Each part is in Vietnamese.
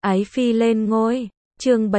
Ái phi lên ngôi. Chương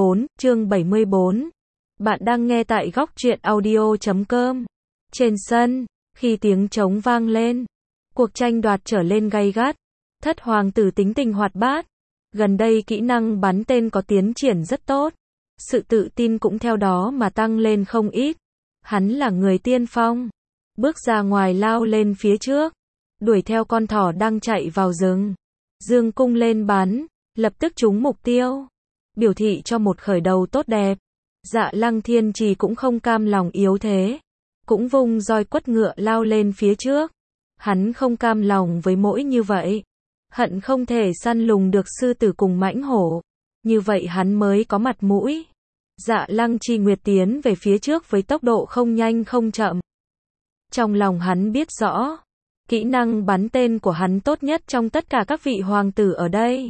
74. Bạn đang nghe tại góc truyện audio.com. Trên sân, khi tiếng trống vang lên, cuộc tranh đoạt trở lên gay gắt. Thất hoàng tử tính tình hoạt bát. Gần đây kỹ năng bắn tên có tiến triển rất tốt. Sự tự tin cũng theo đó mà tăng lên không ít. Hắn là người tiên phong. Bước ra ngoài lao lên phía trước. Đuổi theo con thỏ đang chạy vào rừng. Dương cung lên bắn. Lập tức trúng mục tiêu. Biểu thị cho một khởi đầu tốt đẹp. Dạ Lăng Thiên Trì cũng không cam lòng yếu thế. Cũng vung roi quất ngựa lao lên phía trước. Hắn không cam lòng với mỗi như vậy. Hận không thể săn lùng được sư tử cùng mãnh hổ. Như vậy hắn mới có mặt mũi. Dạ Lăng Chi Nguyệt tiến về phía trước với tốc độ không nhanh không chậm. Trong lòng hắn biết rõ. Kỹ năng bắn tên của hắn tốt nhất trong tất cả các vị hoàng tử ở đây.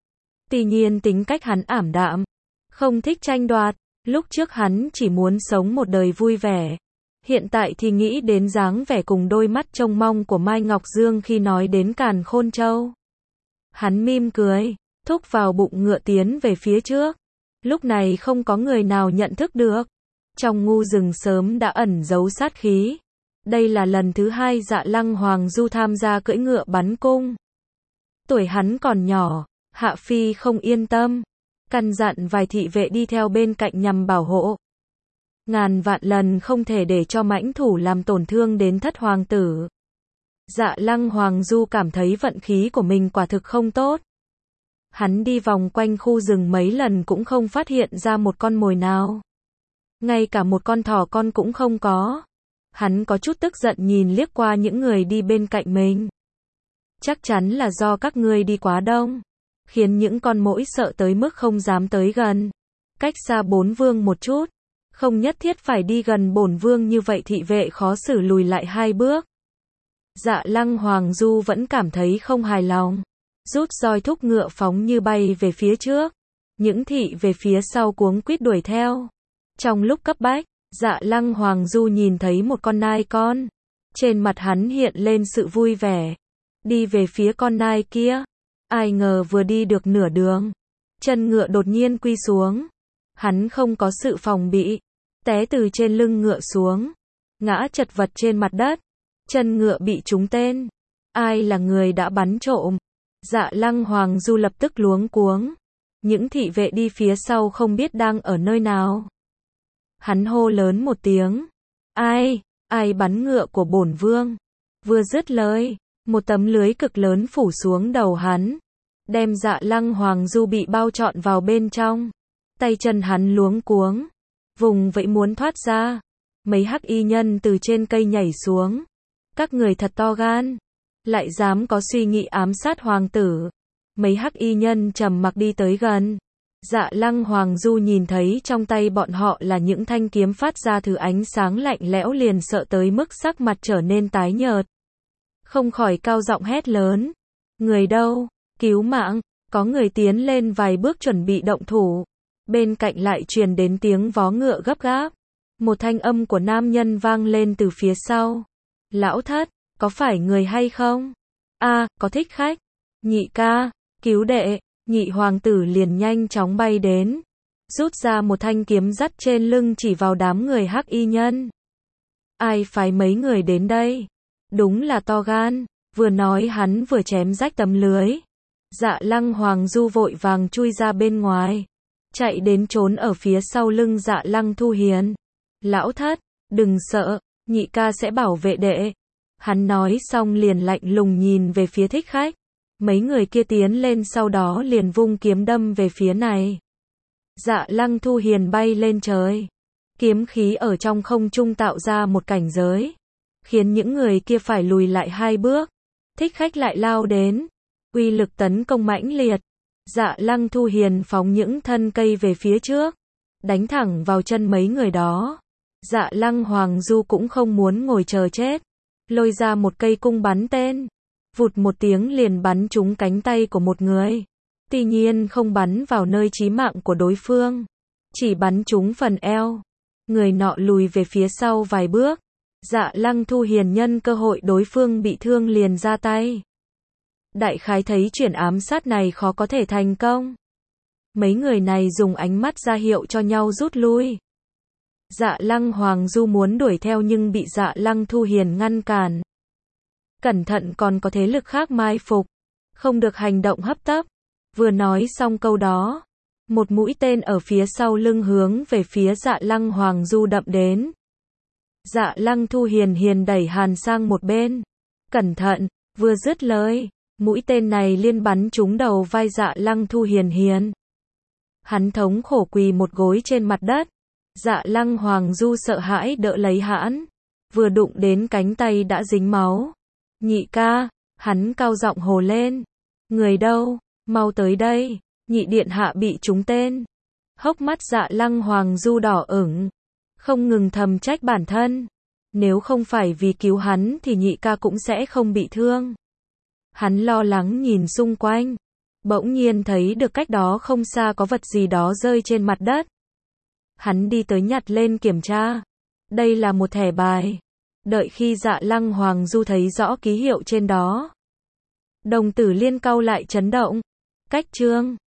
Tuy nhiên tính cách hắn ảm đạm. Không thích tranh đoạt. Lúc trước hắn chỉ muốn sống một đời vui vẻ. Hiện tại thì nghĩ đến dáng vẻ cùng đôi mắt trông mong của Mai Ngọc Dương khi nói đến Càn Khôn Châu. Hắn mỉm cười, thúc vào bụng ngựa tiến về phía trước. Lúc này không có người nào nhận thức được. Trong ngu rừng sớm đã ẩn giấu sát khí. Đây là lần thứ hai Dạ Lăng Hoàng Du tham gia cưỡi ngựa bắn cung. Tuổi hắn còn nhỏ, Hạ Phi không yên tâm. Căn dặn vài thị vệ đi theo bên cạnh nhằm bảo hộ. Ngàn vạn lần không thể để cho mãnh thủ làm tổn thương đến thất hoàng tử. Dạ Lăng Hoàng Du cảm thấy vận khí của mình quả thực không tốt. Hắn đi vòng quanh khu rừng mấy lần cũng không phát hiện ra một con mồi nào. Ngay cả một con thỏ con cũng không có. Hắn có chút tức giận nhìn liếc qua những người đi bên cạnh mình. Chắc chắn là do các ngươi đi quá đông. Khiến những con muỗi sợ tới mức không dám tới gần. Cách xa bổn vương một chút. Không nhất thiết phải đi gần bổn vương như vậy, thị vệ khó xử lùi lại 2 bước. Dạ Lăng Hoàng Du vẫn cảm thấy không hài lòng. Rút roi thúc ngựa phóng như bay về phía trước. Những thị về phía sau cuống quýt đuổi theo. Trong lúc cấp bách, Dạ Lăng Hoàng Du nhìn thấy một con nai con. Trên mặt hắn hiện lên sự vui vẻ. Đi về phía con nai kia. Ai ngờ vừa đi được nửa đường. Chân ngựa đột nhiên quy xuống. Hắn không có sự phòng bị. Té từ trên lưng ngựa xuống. Ngã chật vật trên mặt đất. Chân ngựa bị trúng tên. Ai là người đã bắn trộm? Dạ Lăng Hoàng Du lập tức luống cuống. Những thị vệ đi phía sau không biết đang ở nơi nào. Hắn hô lớn một tiếng. Ai bắn ngựa của bổn vương? Vừa dứt lời, một tấm lưới cực lớn phủ xuống đầu hắn. Đem Dạ Lăng Hoàng Du bị bao trọn vào bên trong. Tay chân hắn luống cuống. Vùng vẫy muốn thoát ra. Mấy hắc y nhân từ trên cây nhảy xuống. Các người thật to gan. Lại dám có suy nghĩ ám sát hoàng tử. Mấy hắc y nhân trầm mặc đi tới gần. Dạ Lăng Hoàng Du nhìn thấy trong tay bọn họ là những thanh kiếm phát ra thứ ánh sáng lạnh lẽo liền sợ tới mức sắc mặt trở nên tái nhợt. Không khỏi cao giọng hét lớn. Người đâu? Cứu mạng! Có người tiến lên vài bước chuẩn bị động thủ. Bên cạnh lại truyền đến tiếng vó ngựa gấp gáp. Một thanh âm của nam nhân vang lên từ phía sau. Lão thất, có phải người hay không? Có thích khách. Nhị ca, cứu đệ. Nhị hoàng tử liền nhanh chóng bay đến. Rút ra một thanh kiếm dắt trên lưng chỉ vào đám người hắc y nhân. Ai phái mấy người đến đây? Đúng là to gan. Vừa nói hắn vừa chém rách tấm lưới. Dạ Lăng Hoàng Du vội vàng chui ra bên ngoài. Chạy đến trốn ở phía sau lưng Dạ Lăng Thu Hiền. Lão thất, đừng sợ, nhị ca sẽ bảo vệ đệ. Hắn nói xong liền lạnh lùng nhìn về phía thích khách. Mấy người kia tiến lên sau đó liền vung kiếm đâm về phía này. Dạ Lăng Thu Hiền bay lên trời. Kiếm khí ở trong không trung tạo ra một cảnh giới. Khiến những người kia phải lùi lại 2 bước. Thích khách lại lao đến. Uy lực tấn công mãnh liệt. Dạ Lăng Thu Hiền phóng những thân cây về phía trước. Đánh thẳng vào chân mấy người đó. Dạ Lăng Hoàng Du cũng không muốn ngồi chờ chết. Lôi ra một cây cung bắn tên. Vụt một tiếng liền bắn trúng cánh tay của một người. Tuy nhiên không bắn vào nơi chí mạng của đối phương. Chỉ bắn trúng phần eo. Người nọ lùi về phía sau vài bước. Dạ Lăng Thu Hiền nhân cơ hội đối phương bị thương liền ra tay. Đại khái thấy chuyển ám sát này khó có thể thành công. Mấy người này dùng ánh mắt ra hiệu cho nhau rút lui. Dạ Lăng Hoàng Du muốn đuổi theo nhưng bị Dạ Lăng Thu Hiền ngăn cản. Cẩn thận còn có thế lực khác mai phục, không được hành động hấp tấp. Vừa nói xong câu đó, một mũi tên ở phía sau lưng hướng về phía Dạ Lăng Hoàng Du đậm đến. Dạ Lăng Thu Hiền đẩy Hàn sang một bên. Cẩn thận, vừa dứt lời, mũi tên này liên bắn trúng đầu vai Dạ Lăng Thu Hiền. Hắn thống khổ quỳ một gối trên mặt đất. Dạ Lăng Hoàng Du sợ hãi đỡ lấy hãn, vừa đụng đến cánh tay đã dính máu. Nhị ca, hắn cao giọng hồ lên. Người đâu, mau tới đây, nhị điện hạ bị trúng tên. Hốc mắt Dạ Lăng Hoàng Du đỏ ửng, không ngừng thầm trách bản thân. Nếu không phải vì cứu hắn thì nhị ca cũng sẽ không bị thương. Hắn lo lắng nhìn xung quanh, bỗng nhiên thấy được cách đó không xa có vật gì đó rơi trên mặt đất. Hắn đi tới nhặt lên kiểm tra. Đây là một thẻ bài. Đợi khi Dạ Lăng Hoàng Du thấy rõ ký hiệu trên đó, đồng tử liên cau lại chấn động. Cách chương